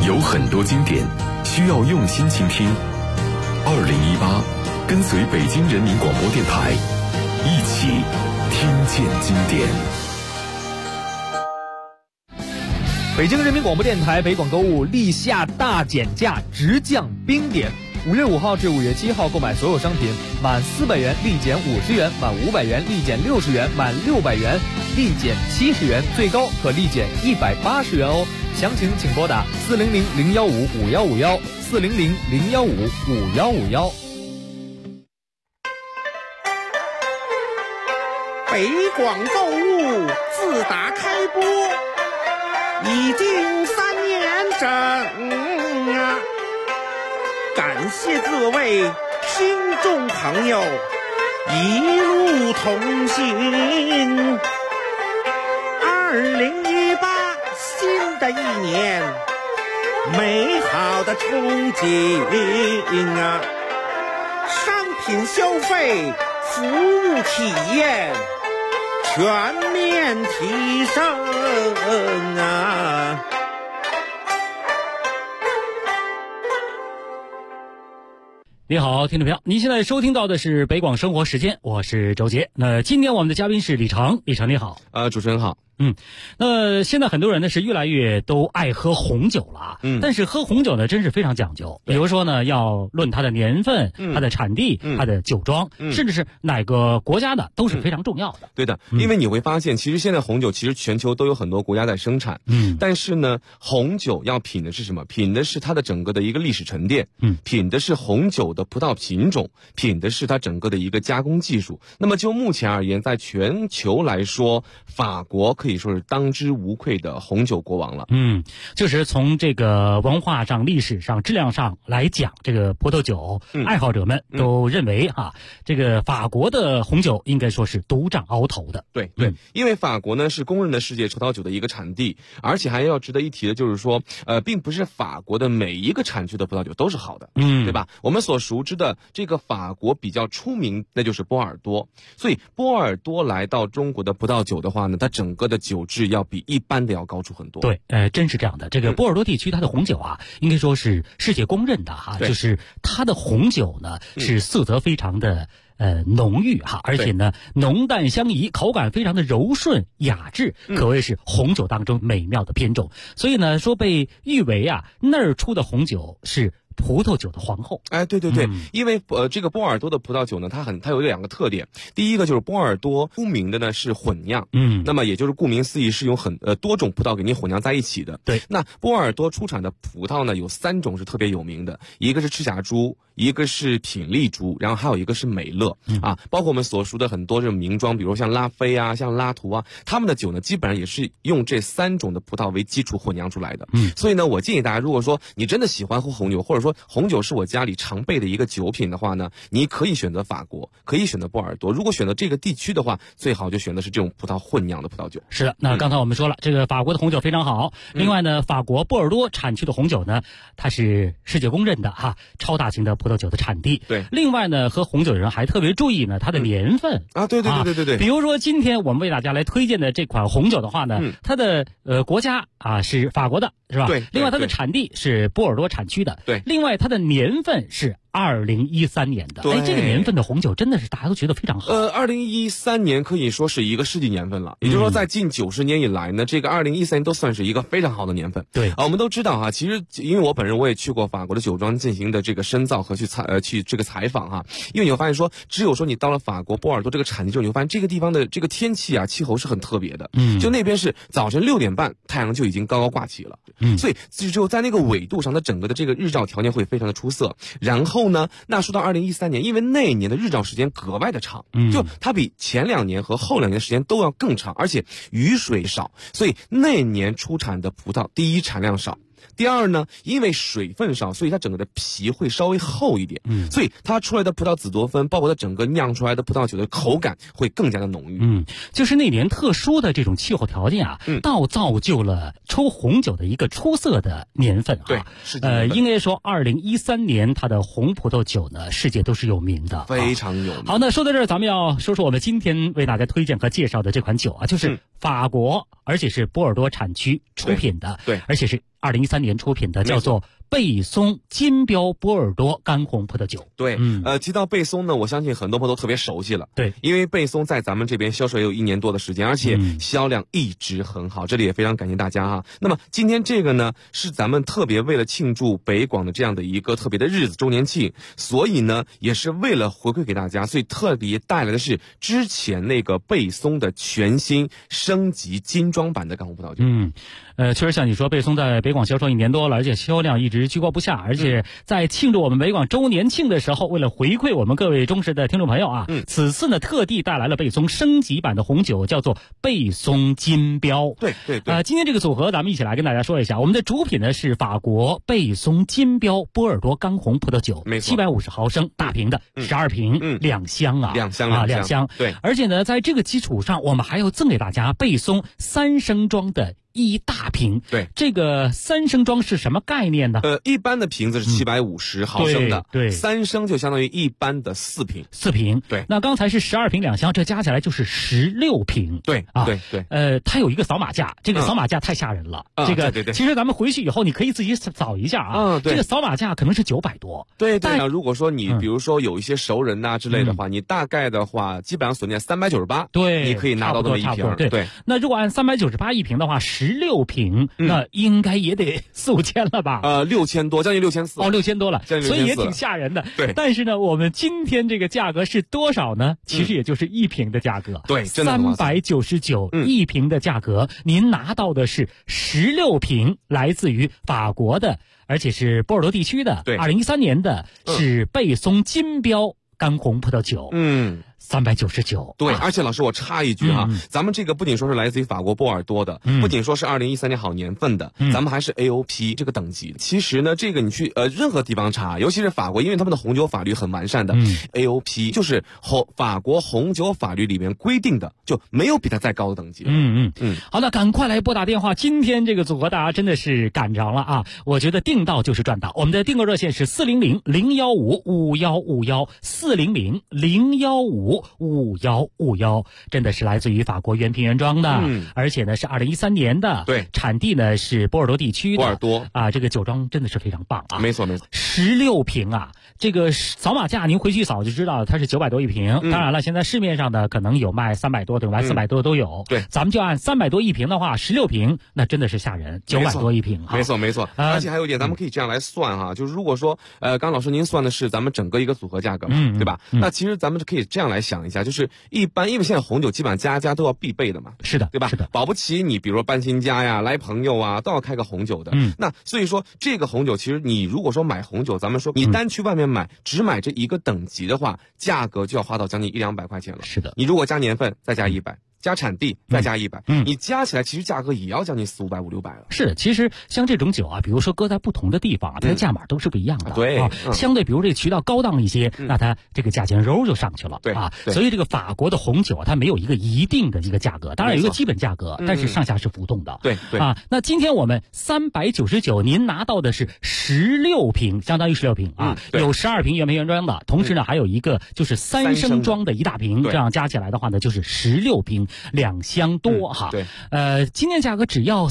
有很多经典需要用心倾听。2018，跟随北京人民广播电台，一起听见经典。 北京人民广播电台北广购物立夏大减价，直降冰点。5月5号至5月7号购买所有商品，满400元立减50元，满500元立减60元，满600元立减70元，最高可立减180元哦。详情请拨打400-015-5151，400-015-5151。 北广购物自打开播已经3年整啊！感谢各位听众朋友一路同行。2018新的一年，美好的憧憬啊！商品消费、服务体验全面提升啊！ 你好，听众朋友，您现在收听到的是北广生活时间，我是周杰。那今天我们的嘉宾是李成，李成你好。 主持人好。 那现在很多人呢是越来越都爱喝红酒了，但是喝红酒呢真是非常讲究，比如说呢要论它的年份、它的产地、它的酒庄，甚至是哪个国家的都是非常重要的。 对的，因为你会发现，其实现在红酒其实全球都有很多国家在生产，但是呢，红酒要品的是什么？品的是它的整个的一个历史沉淀，品的是红酒的葡萄品种，品的是它整个的一个加工技术。那么就目前而言，在全球来说，法国可以说是当之无愧的红酒国王了。 就是从这个文化上、历史上、质量上来讲，这个葡萄酒爱好者们都认为这个法国的红酒应该说是独占鳌头的。 对，因为法国呢是公认的世界葡萄酒的一个产地，而且还要值得一提的就是说，并不是法国的每一个产区的葡萄酒都是好的，对吧？我们所熟知的这个法国比较出名，那就是波尔多。所以波尔多来到中国的葡萄酒的话呢，它整个的酒质要比一般的要高出很多。 对，真是这样的。这个波尔多地区它的红酒应该说是世界公认的就是它的红酒呢是色泽非常的浓郁而且呢浓淡相宜，口感非常的柔顺雅致，可谓是红酒当中美妙的品种。所以呢说被誉为那儿出的红酒是葡萄酒的皇后。 对，因为这个波尔多的葡萄酒呢，它有2个特点。第一个就是波尔多出名的呢是混酿，那么也就是顾名思义是用多种葡萄给你混酿在一起的。 对， 那波尔多出产的葡萄呢有3种是特别有名的，一个是赤霞珠，一个是品丽珠，然后还有一个是美乐包括我们所熟的很多这种名庄，比如像拉菲像拉图他们的酒呢基本上也是用这3种的葡萄为基础混酿出来的。所以呢我建议大家，如果说你真的喜欢喝红酒，或者说红酒是我家里常备的一个酒品的话呢，你可以选择法国，可以选择波尔多。如果选择这个地区的话，最好就选择是这种葡萄混酿的葡萄酒。 是的，那刚才我们说了，这个法国的红酒非常好。另外呢，法国波尔多产区的红酒呢，它是世界公认的超大型的葡萄酒的产地。 对。 另外呢，喝红酒的人还特别注意呢它的年份对。 比如说今天我们为大家来推荐的这款红酒的话呢，它的国家是法国的，是吧？ 对。 另外它的产地是波尔多产区的。 对。 另外它的年份是2013年的。这个年份的红酒真的是大家都觉得非常好。 2013年可以说是一个世纪年份了，也就是说在近90年以来呢，这个2013年都算是一个非常好的年份。 对我们都知道其实因为我本人我也去过法国的酒庄进行的这个深造和去这个采访因为你会发现说，只有说你到了法国波尔多这个产地之后，你会发现这个地方的这个天气气候是很特别的。就那边是早晨6点半太阳就已经高高挂起了。所以只有在那个纬度上，它整个的这个日照条件会非常的出色。然后呢，那说到2013年，因为那一年的日照时间格外的长，就它比前2年和后2年的时间都要更长，而且雨水少，所以那年出产的葡萄，第一产量少。第二呢，因为水分少，所以它整个的皮会稍微厚一点，所以它出来的葡萄紫多酚，包括它整个酿出来的葡萄酒的口感会更加的浓郁。 就是那年特殊的这种气候条件造就了抽红酒的一个出色的年份对， 应该说2013年它的红葡萄酒呢，世界都是有名的， 非常有名。 好，那说到这儿，咱们要说说我们今天为大家推荐和介绍的这款酒就是法国，而且是波尔多产区出品的， 对， 而且是 2013年出品的，叫做贝松金标波尔多干红葡萄酒。 对，提到贝松呢，我相信很多朋友都特别熟悉了。 对， 因为贝松在咱们这边销售也有1年多的时间，而且销量一直很好，这里也非常感谢大家哈。那么今天这个呢，是咱们特别为了庆祝北广的这样的一个特别的日子周年庆，所以呢，也是为了回馈给大家，所以特别带来的是之前那个贝松的全新升级精装版的干红葡萄酒。 确实像你说，贝松在北广销售1年多了，而且销量一直居高不下，而且在庆祝我们北广周年庆的时候，为了回馈我们各位忠实的听众朋友啊，此次呢特地带来了贝松升级版的红酒，叫做贝松金标。 对， 今天这个组合咱们一起来跟大家说一下，我们的主品呢是法国贝松金标波尔多干红葡萄酒， 没错 ，750毫升大瓶的，12瓶，2箱啊， 两箱， 对，而且呢，在这个基础上，我们还要赠给大家贝松3升装的1大瓶。 对， 这个3升装是什么概念呢？ 一般的瓶子是750毫升的， 对 ，3升就相当于一般的4瓶。 4瓶， 对。 那刚才是12瓶2箱，这加起来就是16瓶。 对， 它有一个扫码架，这个扫码架太吓人了。这个对， 其实咱们回去以后你可以自己扫一下啊。 对。 这个扫码架可能是900多。 对。那如果说你比如说有一些熟人呐之类的话，你大概的话基本上锁定398， 对， 你可以拿到这么一瓶。对。 那如果按398一瓶的话，16瓶，那应该也得4-5千了吧 ？6000多，将近6400。 哦，6000多了，所以也挺吓人的。 对。 但是呢，我们今天这个价格是多少呢？其实也就是1瓶的价格。 对，真的 399一瓶的价格，您拿到的是16瓶来自于法国的，而且是波尔多地区的，2013年的，是贝松金标干红葡萄酒。399。 对，而且老师我插一句哈，咱们这个不仅说是来自于法国波尔多的，不仅说是2013年好年份的，咱们还是 AOP 这个等级。其实呢，这个你去任何地方查，尤其是法国，因为他们的红酒法律很完善的，AOP 就是法国红酒法律里面规定的，就没有比它再高的等级。好的，赶快来拨打电话，今天这个组合大家真的是赶着了啊！我觉得订到就是赚到。我们的订购热线是400-015-5151，400-015-5151，真的是来自于法国原瓶原装的，而且呢是2013年的，对， 产地呢是波尔多地区的， 波尔多啊，这个酒庄真的是非常棒啊， 没错 ，16瓶啊，这个扫码架您回去扫就知道，它是900多一瓶。当然了，现在市面上的可能有卖300多的，有卖400多的都有。 对， 咱们就按300多一瓶的话，16瓶那真的是吓人，900多一瓶。 没错，而且还有一点，咱们可以这样来算哈，就是如果说刚老师您算的是咱们整个一个组合价格嘛，对吧？那其实咱们可以这样来想一下，就是一般因为现在红酒基本上家家都要必备的嘛， 是的， 对吧？ 是的， 保不齐你比如说搬新家呀，来朋友啊，都要开个红酒的。那所以说这个红酒，其实你如果说买红酒，咱们说你单去外面买，只买这一个等级的话，价格就要花到将近100-200块钱了。 是的， 你如果加年份再加100。加产地再加100，你加起来其实价格也要将近400-500-600了。 是，其实像这种酒啊，比如说搁在不同的地方啊，它的价码都是不一样的。 对啊，相对比如这个渠道高档一些，那它这个价钱揉就上去了。 对啊，所以这个法国的红酒啊，它没有一个一定的一个价格，当然有一个基本价格，但是上下是浮动的。 对啊，那今天我们399，您拿到的是16瓶，相当于16瓶啊，有12瓶原瓶原装的，同时呢还有一个就是3升装的1大瓶，这样加起来的话呢就是16瓶2箱多哈。 对， 今天价格只要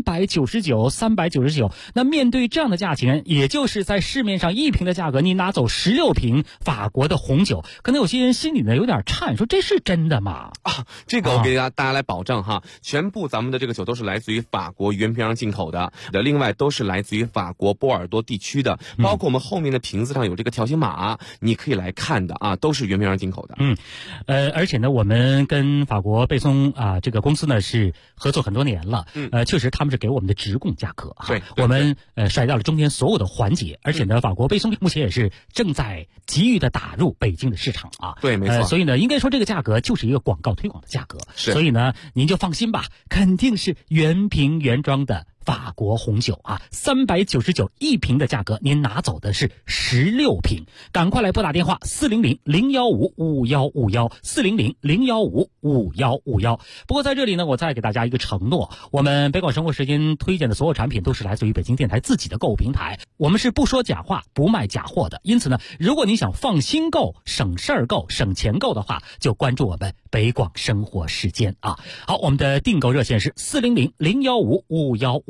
399，那面对这样的价钱，也就是在市面上1瓶的价格，你拿走16瓶法国的红酒，可能有些人心里呢有点颤，说这是真的吗？ 啊，这个我给大家来保证哈，全部咱们的这个酒都是来自于法国原瓶上进口的，另外都是来自于法国波尔多地区的，包括我们后面的瓶子上有这个条形码，你可以来看的啊，都是原瓶上进口的。 而且呢，我们跟法国贝松这个公司呢是合作很多年了，确实他们是给我们的直供价格哈。 对， 我们甩掉了中间所有的环节，而且呢，法国贝松目前也是正在急于的打入北京的市场啊。 对，没错。 所以呢，应该说这个价格就是一个广告推广的价格。 是。 所以呢，您就放心吧，肯定是原瓶原装的法国红酒啊，399一瓶的价格，您拿走的是16瓶，赶快来拨打电话400-015-5151，400-015-5151。不过在这里呢，我再给大家一个承诺，我们北广生活时间推荐的所有产品都是来自于北京电台自己的购物平台，我们是不说假话，不卖假货的。因此呢，如果你想放心购、省事儿购、省钱购的话，就关注我们北广生活时间啊。好，我们的订购热线是400-015-5151。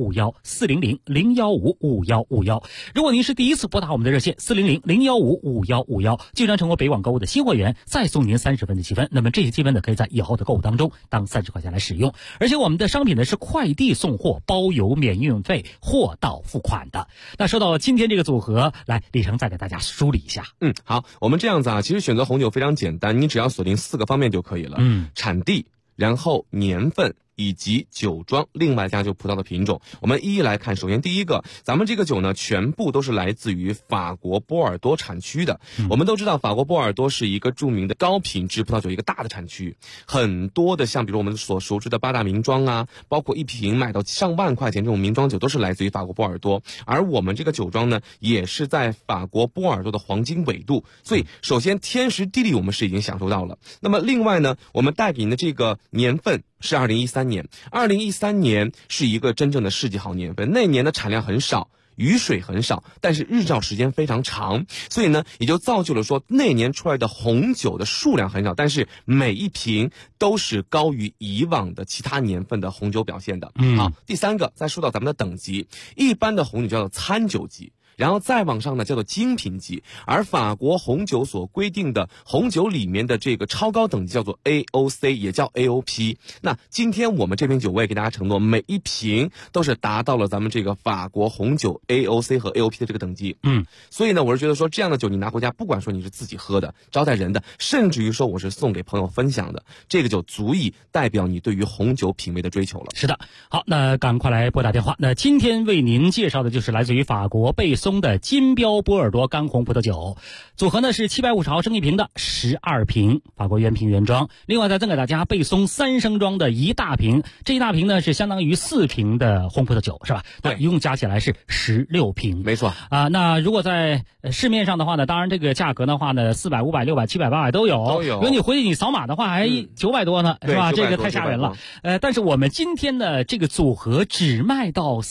400-015-5151。如果您是第一次拨打我们的热线400-015-5151，就将成为北广购物的新会员，再送您30分的积分。那么这些积分呢，可以在以后的购物当中当30块钱来使用。而且我们的商品呢是快递送货，包邮免运费，货到付款的。那说到今天这个组合，来李成再给大家梳理一下。 好，我们这样子啊，其实选择红酒非常简单，你只要锁定4个方面就可以了。产地，然后年份，以及酒庄，另外加就葡萄的品种，我们一一来看。首先第一个，咱们这个酒呢，全部都是来自于法国波尔多产区的。我们都知道，法国波尔多是一个著名的高品质葡萄酒一个大的产区，很多的像比如我们所熟知的8大名庄啊，包括一瓶卖到上万块钱这种名庄酒，都是来自于法国波尔多。而我们这个酒庄呢，也是在法国波尔多的黄金纬度，所以首先天时地利我们是已经享受到了。那么另外呢，我们带给您的这个年份是2013年，2013年是一个真正的世纪好年份。那年的产量很少，雨水很少，但是日照时间非常长，所以呢，也就造就了说那年出来的红酒的数量很少，但是每一瓶都是高于以往的其他年份的红酒表现的。好，第三个，再说到咱们的等级，一般的红酒叫做餐酒级，然后再往上呢叫做精品级，而法国红酒所规定的红酒里面的这个超高等级叫做 AOC， 也叫 AOP。 那今天我们这瓶酒我也给大家承诺，每一瓶都是达到了咱们这个法国红酒 AOC 和 AOP 的这个等级。所以呢，我是觉得说这样的酒你拿回家，不管说你是自己喝的、招待人的，甚至于说我是送给朋友分享的，这个酒足以代表你对于红酒品味的追求了。 是的，好，那赶快来拨打电话。那今天为您介绍的就是来自于法国贝松的金标波尔多干红葡萄酒，组合呢是750毫升一瓶的12瓶，法国原瓶原装。另外再赠给大家贝松3升装的一大瓶，这一大瓶呢是相当于4瓶的红葡萄酒，是吧？ 对， 一共加起来是16瓶。 没错啊。那如果在市面上的话呢，当然这个价格的话呢，400、500、600、700、800都有。如果你回去你扫码的话，还900多呢，是吧？这个太吓人了。但是我们今天的这个组合只卖到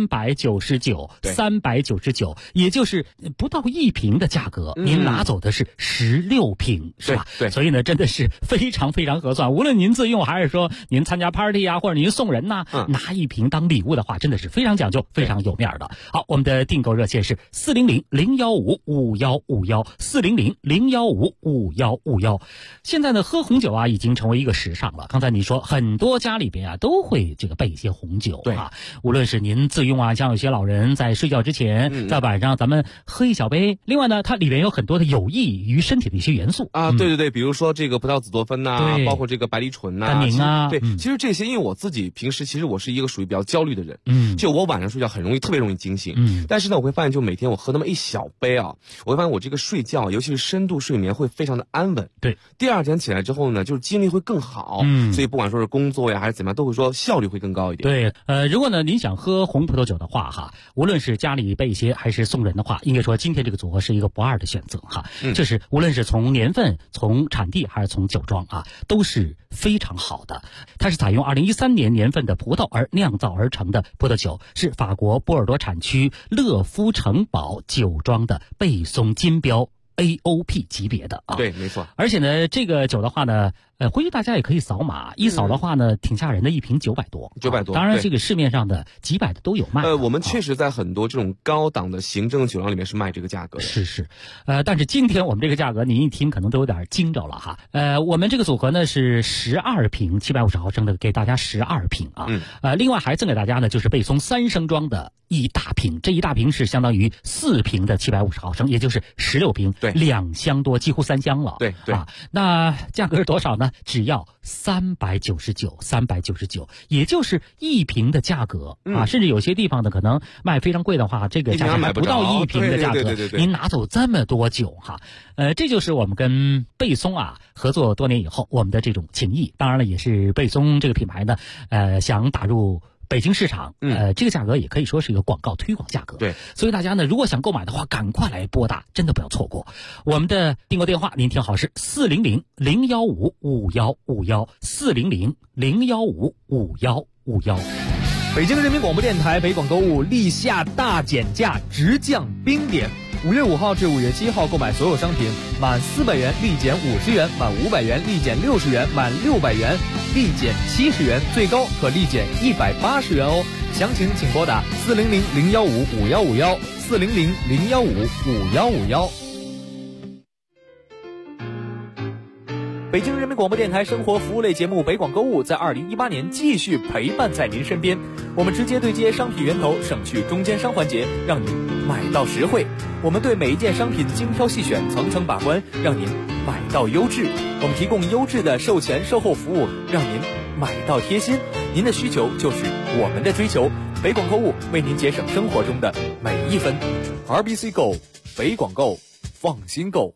399，也就是不到1瓶的价格，您拿走的是16瓶，是吧？ 对， 所以呢，真的是非常非常合算。无论您自用还是说您参加 party 啊，或者您送人呐，拿一瓶当礼物的话，真的是非常讲究、非常有面的。好，我们的订购热线是400-015-5151，400-015-5151。现在呢，喝红酒啊，已经成为一个时尚了。刚才你说很多家里边啊都会这个备一些红酒啊，无论是您自用啊，像有些老人在睡觉之前，在晚上咱们喝一小杯。另外呢，它里面有很多的有益于身体的一些元素啊，对，比如说这个葡萄紫多酚呐，包括这个白藜醇呐、 单宁啊， 对，其实这些，因为我自己平时其实我是一个属于比较焦虑的人，就我晚上睡觉很容易特别容易惊醒，但是呢，我会发现就每天我喝那么一小杯啊，我会发现我这个睡觉，尤其是深度睡眠会非常的安稳， 对， 第二天起来之后呢，就是精力会更好，所以不管说是工作呀还是怎么样，都会说效率会更高一点。 对，如果呢您想喝红葡萄酒的话哈，无论是家里备一些还是送人的话，应该说今天这个组合是一个不二的选择哈。就是无论是从年份、从产地还是从酒庄啊，都是非常好的。它是采用2013年年份的葡萄而酿造而成的葡萄酒，是法国波尔多产区乐夫城堡酒庄的贝松金标 AOP 级别的啊。 对，没错。 而且呢，这个酒的话呢，回去大家也可以扫码，一扫的话呢，挺吓人的，一瓶900多。 900多。 当然，这个市面上的几百的都有卖。 我们确实在很多这种高档的行政酒庄里面是卖这个价格的。 是。但是今天我们这个价格，您一听可能都有点惊着了哈。我们这个组合呢是12瓶750毫升的，给大家12瓶啊。另外还赠给大家呢就是贝松3升装的一大瓶，这一大瓶是相当于4瓶的750毫升，也就是16瓶，对，2箱多，几乎3箱了。 对啊， 那价格是多少呢？只要399，也就是1瓶的价格啊。甚至有些地方呢可能卖非常贵的话，这个价格还不到1瓶的价格。 对， 您拿走这么多酒哈，这就是我们跟贝松啊合作多年以后我们的这种情谊。当然了，也是贝松这个品牌呢，想打入北京市场，这个价格也可以说是一个广告推广价格。 对， 所以大家呢，如果想购买的话，赶快来拨打，真的不要错过。我们的订购电话您听好是400-015-5151，400-015-5151。 北京人民广播电台北广购物立夏大减价，直降冰点。5月5号至5月7号购买所有商品，满400元立减50元，满500元立减60元，满600元立减70元，最高可立减180元哦。 详情请拨打400-015-5151，400-015-5151。北京人民广播电台生活服务类节目北广购物在2018年继续陪伴在您身边，我们直接对接商品源头，省去中间商环节，让您买到实惠。我们对每一件商品精挑细选，层层把关，让您买到优质。我们提供优质的售前售后服务，让您买到贴心。您的需求就是我们的追求，北广购物为您节省生活中的每一分。RBC Go， 北广购，放心购。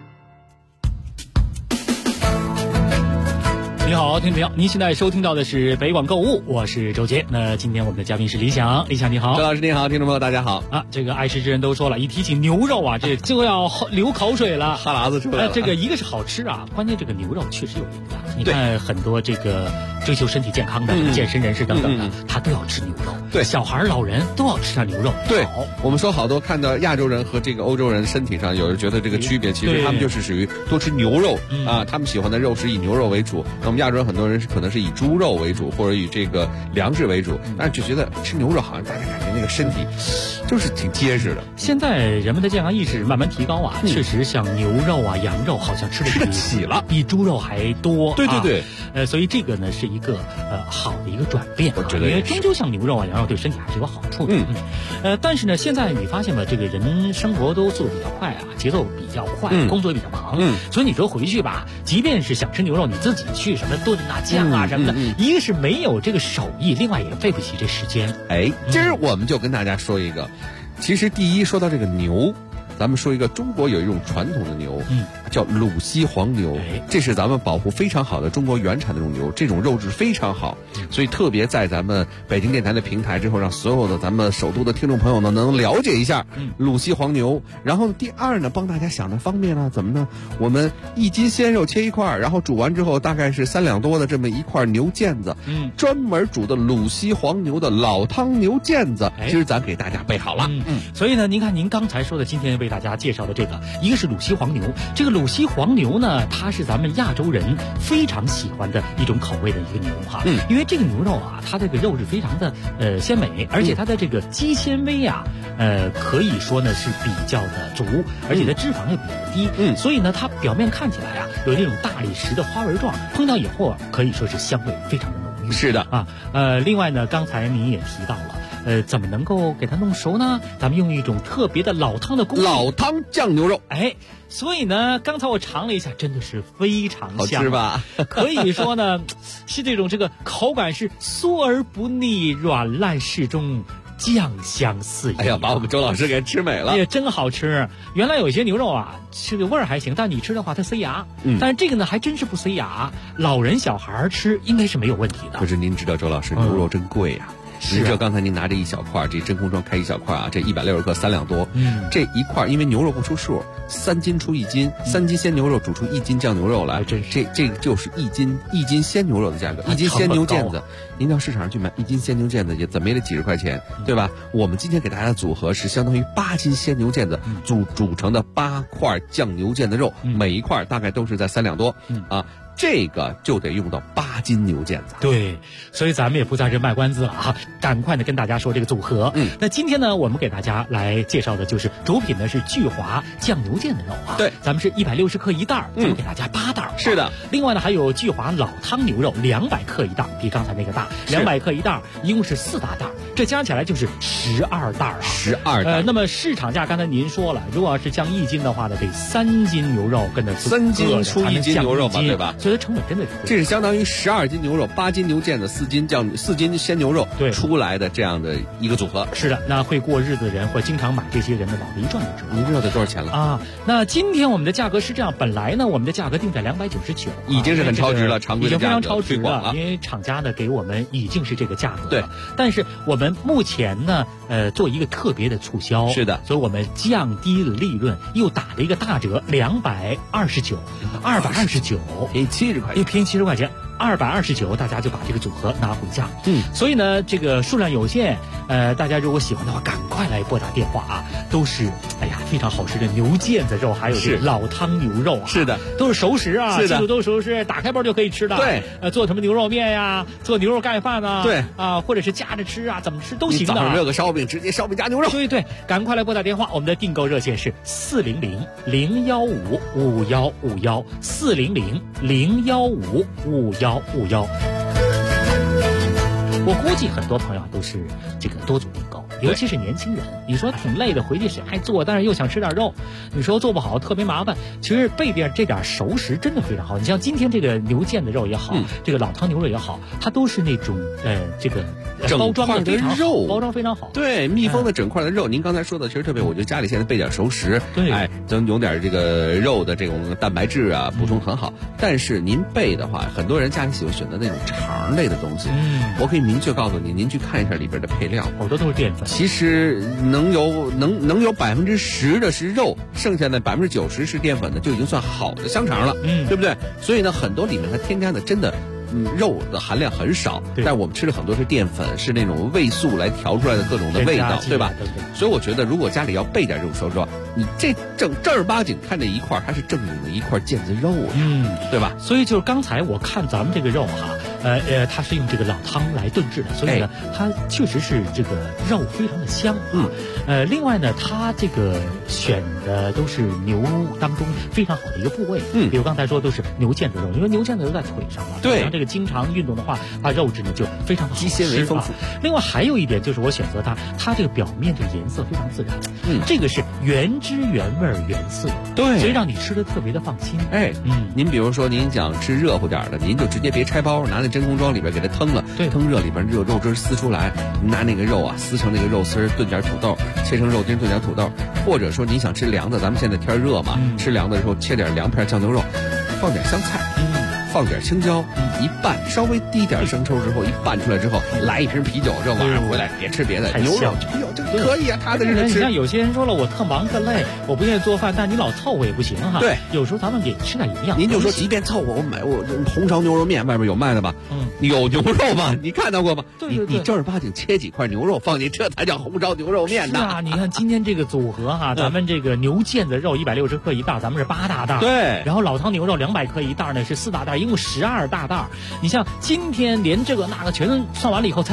你好，听众朋友，您现在收听到的是北广购物，我是周杰。那今天我们的嘉宾是李想，李想你好。 周老师你好，听众朋友大家好啊。这个爱吃之人都说了，一提起牛肉啊，这就要流口水了， 哈喇子出来了。 这个一个是好吃啊，关键这个牛肉确实有营养。你看很多这个追求身体健康的健身人士等等的，他都要吃牛肉。 对， 小孩老人都要吃上牛肉。 对，我们说好多看到亚洲人和这个欧洲人身体上有人觉得这个区别，其实他们就是属于多吃牛肉啊，他们喜欢的肉是以牛肉为主。那我们亚洲人很多人可能是以猪肉为主，或者以这个粮食为主，但是就觉得吃牛肉好像大家感觉那个身体就是挺结实的。 现在人们的健康意识慢慢提高啊，确实像牛肉啊、羊肉好像吃得起了，比猪肉还多。 对对对， 所以这个呢是一个好的一个转变， 我觉得因为终究像牛肉啊、羊肉对身体还是有好处的。但是呢，现在你发现吧，这个人生活都速度比较快啊，节奏比较快，工作也比较忙，所以你说回去吧，即便是想吃牛肉，你自己去什么炖啊、酱啊什么的，一个是没有这个手艺，另外也费不起这时间。 今儿我们就跟大家说一个，其实第一说到这个牛，咱们说一个中国有一种传统的牛，叫鲁西黄牛，这是咱们保护非常好的中国原产的这种牛，这种肉质非常好，所以特别在咱们北京电台的平台之后，让所有的咱们首都的听众朋友呢能了解一下鲁西黄牛。然后第二呢，帮大家想的方便了，怎么呢？我们1斤鲜肉切一块，然后煮完之后大概是3两多的这么一块牛腱子，专门煮的鲁西黄牛的老汤牛腱子，其实咱给大家备好了。 所以呢，您看您刚才说的，今天为大家介绍的这个，一个是鲁西黄牛，这个鲁西黄牛呢，它是咱们亚洲人非常喜欢的一种口味的一个牛哈，因为这个牛肉啊，它这个肉质非常的鲜美，而且它的这个肌纤维啊，可以说呢是比较的足，而且它脂肪也比较低，所以呢，它表面看起来啊，有那种大理石的花纹状，烹到以后可以说是香味非常的浓郁。 是的啊，另外呢，刚才您也提到了。怎么能够给它弄熟呢？咱们用一种特别的老汤的工艺， 老汤酱牛肉。 所以呢，刚才我尝了一下，真的是非常香， 好吃吧？ 可以说呢，是这个口感是酥而不腻，软烂适中。酱香四溢， 哎呀，把我们周老师给吃美了， 也真好吃。原来有些牛肉啊，这个味儿还行，但你吃的话它塞牙，但是这个呢还真是不塞牙，老人小孩吃应该是没有问题的。 可是您知道，周老师，牛肉真贵呀。您知道刚才您拿着一小块，这真空装开一小块啊，这160克3两多，这一块因为牛肉不出数，3斤出1斤，3斤鲜牛肉煮出1斤酱牛肉来，这就是1斤鲜牛肉的价格，1斤鲜牛腱子，您到市场上去买1斤鲜牛腱子也怎么也得几十块钱，对吧？我们今天给大家的组合是相当于8斤鲜牛腱子煮成的8块酱牛腱的肉，每一块大概都是在3两多，啊。这个就得用到8斤牛腱子。 对，所以咱们也不在这卖关子了啊，赶快的跟大家说这个组合。那今天呢，我们给大家来介绍的就是主品呢是聚华酱牛腱的肉啊。 对， 咱们是160克一袋，咱们给大家8袋。 是的。 另外呢，还有聚华老汤牛肉200克一袋，比刚才那个大，200克一袋，一共是4大袋，这加起来就是12袋啊。 12袋。 那么市场价刚才您说了，如果要是降1斤的话呢，得3斤牛肉跟着 3斤出1斤牛肉嘛，对吧？ 所以成本真的是， 这是相当于12斤牛肉、8斤牛腱子、4斤鲜牛肉出来的这样的一个组合。 是的，那会过日子的人或经常买这些人的脑子一转就知道。 您知道得多少钱了啊？那今天我们的价格是这样，本来呢我们的价格定在299， 已经是很超值了，常规的已经非常超值了， 因为厂家呢给我们已经是这个价格了。 对， 但是我们目前呢做一个特别的促销， 是的， 所以我们降低了利润，又打了一个大折，229， 70块钱， 又便宜70块钱，229，大家就把这个组合拿回家。所以呢，这个数量有限，大家如果喜欢的话，赶快来拨打电话啊都是非常好吃的牛腱子肉，还有这个老汤牛肉啊， 是的， 都是熟食啊， 是的， 都是熟食，打开包就可以吃的。 对， 做什么牛肉面呀，做牛肉盖饭啊， 对啊，或者是夹着吃啊，怎么吃都行的。 早上热个烧饼，直接烧饼加牛肉。 对，赶快来拨打电话，我们的订购热线是400-015-5151，400-015-5151。我估计很多朋友都是这个多组订购，尤其是年轻人。你说挺累的，回去谁还做？但是又想吃点肉，你说做不好特别麻烦。其实备点这点熟食真的非常好。你像今天这个牛腱子肉也好，这个老汤牛肉也好，它都是那种这个包装的非常好，包装非常好。 对，密封的整块的肉，您刚才说的其实特别，我觉得家里现在备点熟食， 对， 咱有点这个肉的这种蛋白质啊，补充很好。但是您备的话，很多人家里喜欢选择那种肠类的东西。我可以明确告诉您去看一下里边的配料， 好多都是淀粉。 其实能有10%的是肉，剩下的90%是淀粉的，就已经算好的香肠了，对不对？所以呢，很多里面它添加的真的。肉的含量很少，但我们吃的很多是淀粉，是那种味素来调出来的各种的味道，对吧？所以我觉得，如果家里要备点这种熟肉，你这正儿八经看这一块，它是正经的一块腱子肉呀，对吧？ 所以就是刚才我看咱们这个肉哈，它是用这个老汤来炖制的，所以呢，它确实是这个肉非常的香。另外呢，它这个选的都是牛当中非常好的一个部位，比如刚才说都是牛腱子肉，因为牛腱子肉在腿上嘛， 对。 这个经常运动的话，它肉质呢就非常好吃， 肌纤维丰富。 另外还有一点就是我选择它这个表面这个颜色非常自然，这个是原汁原味原色， 对， 所以让你吃的特别的放心。 您比如说您想吃热乎点的，您就直接别拆包，拿那真空装里边给它腾了，腾热里边肉汁撕出来，拿那个肉啊撕成那个肉丝，炖点土豆，切成肉丁炖点土豆，或者说您想吃凉的，咱们现在天热嘛，吃凉的时候切点凉片酱牛肉，放点香菜，放点青椒，一拌，稍微滴点生抽之后，一拌出来之后，来一瓶啤酒，这晚上回来别吃别的，牛肉，这个可以啊，踏踏实实吃。 你像有些人说了，我特忙特累，我不愿意做饭，但你老凑合也不行哈。 对， 有时候咱们得吃点营养。 您就说，即便凑合，我买红烧牛肉面，外边有卖的吧？有牛肉吗？你看到过吗？你正儿八经切几块牛肉放进，这才叫红烧牛肉面呢。 是啊，你看今天这个组合哈，咱们这个牛腱子肉160克一袋，咱们是8大袋。 对， 然后老汤牛肉200克一袋呢是4大袋，一共12大袋。你像今天连这个那个全算完了以后，才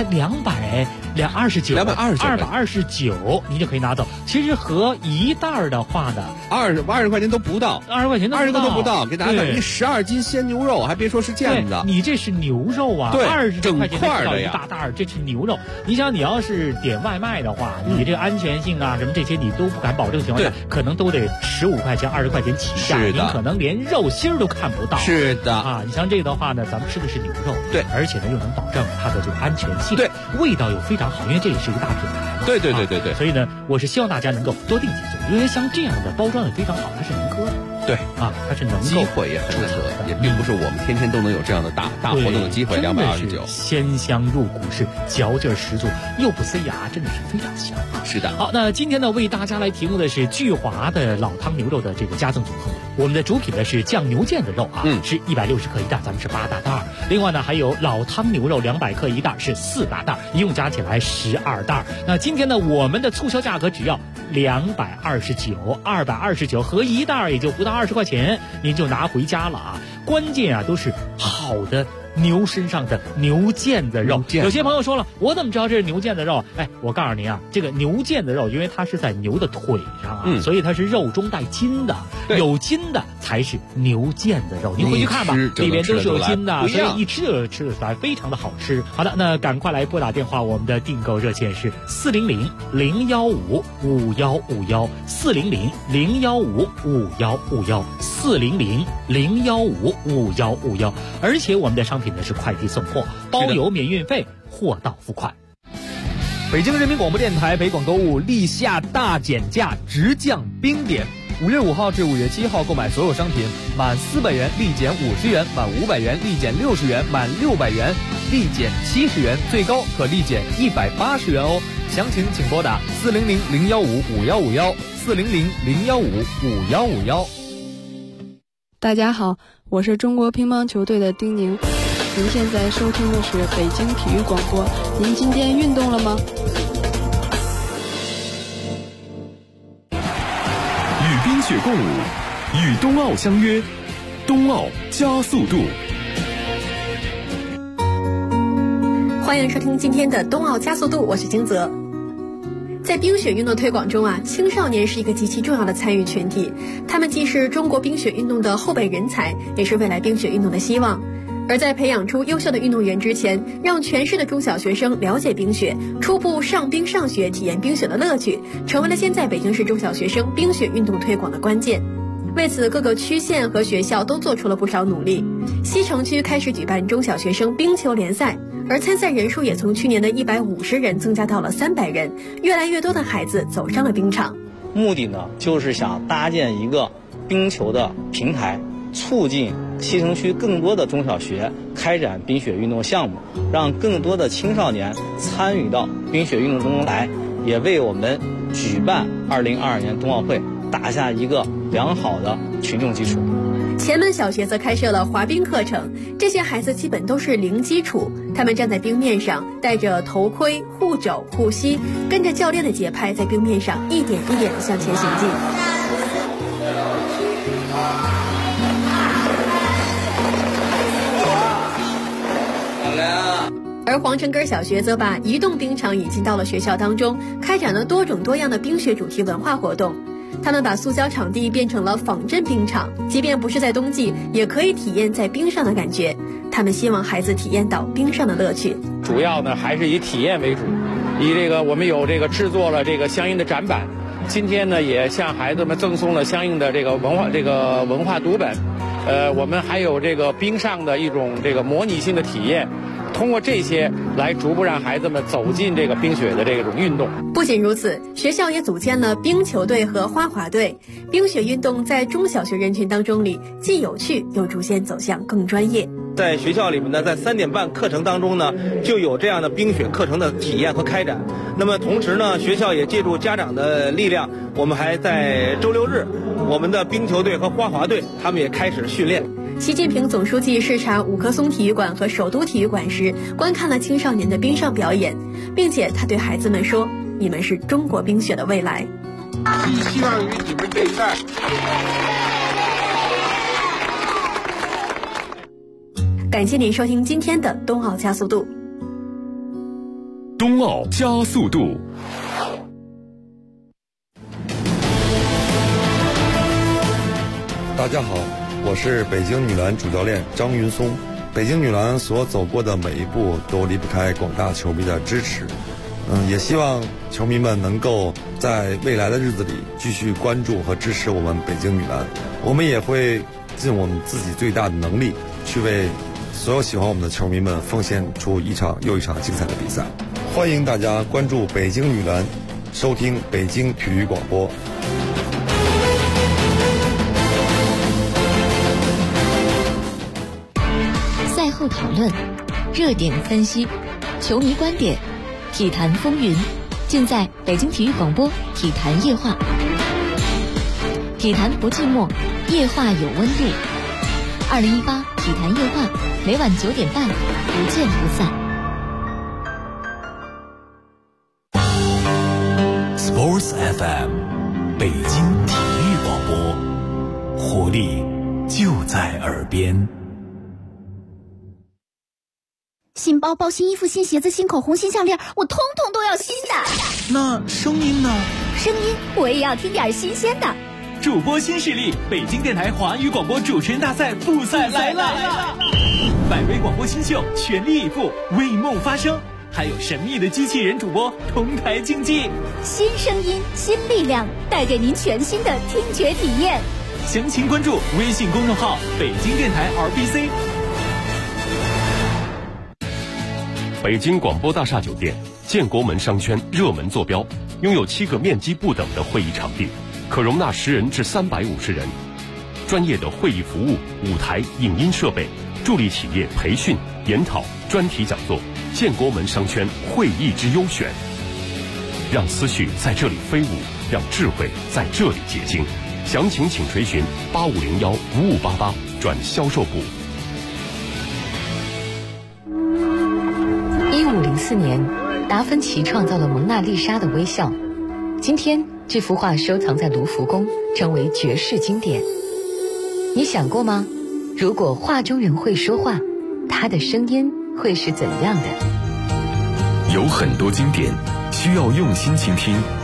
229，你就可以拿走。其实和一袋的话呢 ，20块钱都不到 ，20块钱 20个都不到，给大家等于12斤鲜牛肉，还别说是腱子， 你这是牛肉啊， 对 ，20块钱整块的一大袋，这是牛肉。你想，你要是点外卖的话，你这个安全性啊什么这些你都不敢保证情况下，可能都得15块钱、20块钱起价，您可能连肉心儿都看不到。 是的啊，你像这个的话呢，咱们吃的是牛肉， 对， 而且呢又能保证它的这个安全性， 对， 味道又非常好，因为这也是一个大品牌嘛。 对， 所以呢，我是希望大家能够多订几组，因为像这样的包装也非常好，它是能喝的。 对啊，它是能够机会也很难得，也并不是我们天天都能有这样的大活动的机会。229， 鲜香入骨，是嚼劲十足，又不塞牙，真的是非常香啊！ 是的。 好，那今天呢，为大家来提供的是聚华的老汤牛肉的这个加赠组合。我们的主品呢是酱牛腱子肉啊，是160克一袋，咱们是8大袋。另外呢，还有老汤牛肉200克一袋，是4大袋，一共加起来12袋。那今天呢，我们的促销价格只要229，229合一袋也就不到20块钱，您就拿回家了啊！关键啊，都是好的牛身上的牛腱子肉。有些朋友说了，我怎么知道这是牛腱子肉？我告诉您啊，这个牛腱子肉，因为它是在牛的腿上啊，所以它是肉中带筋的，有筋的才是牛腱子肉。您回去看吧，里边都是有筋的，所以一吃就吃得出来，非常的好吃。好的，那赶快来拨打电话，我们的订购热线是400-015-5151，400-015-5151，400-015-5151，而且我们的商品呢是快递送货，包邮免运费，货到付款。 北京人民广播电台北广购物立夏大减价，直降冰点。5月5号至5月7号购买所有商品，满400元立减50元，满500元立减60元，满600元立减70元，最高可立减180元哦。详情请拨打400-015-5151，400-015-5151。 大家好，我是中国乒乓球队的丁宁。您现在收听的是北京体育广播。您今天运动了吗？ 雪共舞，与冬奥相约，冬奥加速度。 欢迎收听今天的冬奥加速度，我是金泽。在冰雪运动推广中青少年是一个极其重要的参与群体，他们既是中国冰雪运动的后备人才，也是未来冰雪运动的希望。而在培养出优秀的运动员之前，让全市的中小学生了解冰雪，初步上冰上学，体验冰雪的乐趣，成为了现在北京市中小学生冰雪运动推广的关键。为此，各个区县和学校都做出了不少努力。西城区开始举办中小学生冰球联赛，而参赛人数也从去年的150人增加到了300人，越来越多的孩子走上了冰场。 目的呢，就是想搭建一个冰球的平台，促进西城区更多的中小学开展冰雪运动项目，让更多的青少年参与到冰雪运动中来，也为我们举办2022年冬奥会打下一个良好的群众基础。 前门小学则开设了滑冰课程，这些孩子基本都是零基础，他们站在冰面上，戴着头盔、护肘、护膝，跟着教练的节拍，在冰面上一点一点向前行进。而黄城根小学则把移动冰场引进到了学校当中，开展了多种多样的冰雪主题文化活动。他们把塑胶场地变成了仿真冰场，即便不是在冬季，也可以体验在冰上的感觉。他们希望孩子体验到冰上的乐趣。 主要呢还是以体验为主，我们有制作了相应的展板，今天呢也向孩子们赠送了相应的文化读本。我们还有冰上的一种模拟性的体验。通过这些来逐步让孩子们走进冰雪的这种运动。 不仅如此，学校也组建了冰球队和花滑队。冰雪运动在中小学人群当中里既有趣又逐渐走向更专业。 在学校里面呢，在3点半课程当中呢，就有这样的冰雪课程的体验和开展。那么同时呢，学校也借助家长的力量，我们还在周6日，我们的冰球队和花滑队他们也开始训练。 习近平总书记视察五棵松体育馆和首都体育馆时，观看了青少年的冰上表演，并且他对孩子们说：“你们是中国冰雪的未来。” 希望与你们对战。 感谢您收听今天的冬奥加速度。 冬奥加速度。 大家好。我是北京女篮主教练张云松。北京女篮所走过的每一步都离不开广大球迷的支持。也希望球迷们能够在未来的日子里继续关注和支持我们北京女篮。我们也会尽我们自己最大的能力，去为所有喜欢我们的球迷们奉献出一场又一场精彩的比赛。欢迎大家关注北京女篮，收听北京体育广播。 赛后讨论，热点分析，球迷观点，体坛风云，尽在北京体育广播体坛夜话。体坛不寂寞，夜话有温度。2018体坛夜话，每晚9点半，不见不散。 Sports FM， 北京体育广播，活力就在耳边。 新包包、新衣服、新鞋子、新口红、新项链，我通通都要新的。 那声音呢？ 声音我也要听点新鲜的。 主播新势力，北京电台华语广播主持人大赛复赛来了！100位广播新秀全力以赴，为梦发声，还有神秘的机器人主播同台竞技。 新声音，新力量，带给您全新的听觉体验。 详情关注微信公众号北京电台 RBC。 北京广播大厦酒店建国门商圈热门坐标，拥有7个面积不等的会议场地，可容纳10人至350人，专业的会议服务、舞台、影音设备，助力企业培训、研讨、专题讲座。建国门商圈会议之优选，让思绪在这里飞舞，让智慧在这里结晶。详情请垂询8501-5588转销售部。 1504年，达芬奇创造了蒙娜丽莎的微笑。今天这幅画收藏在卢浮宫，成为绝世经典。你想过吗？如果画中人会说话，他的声音会是怎样的？ 有很多经典需要用心倾听。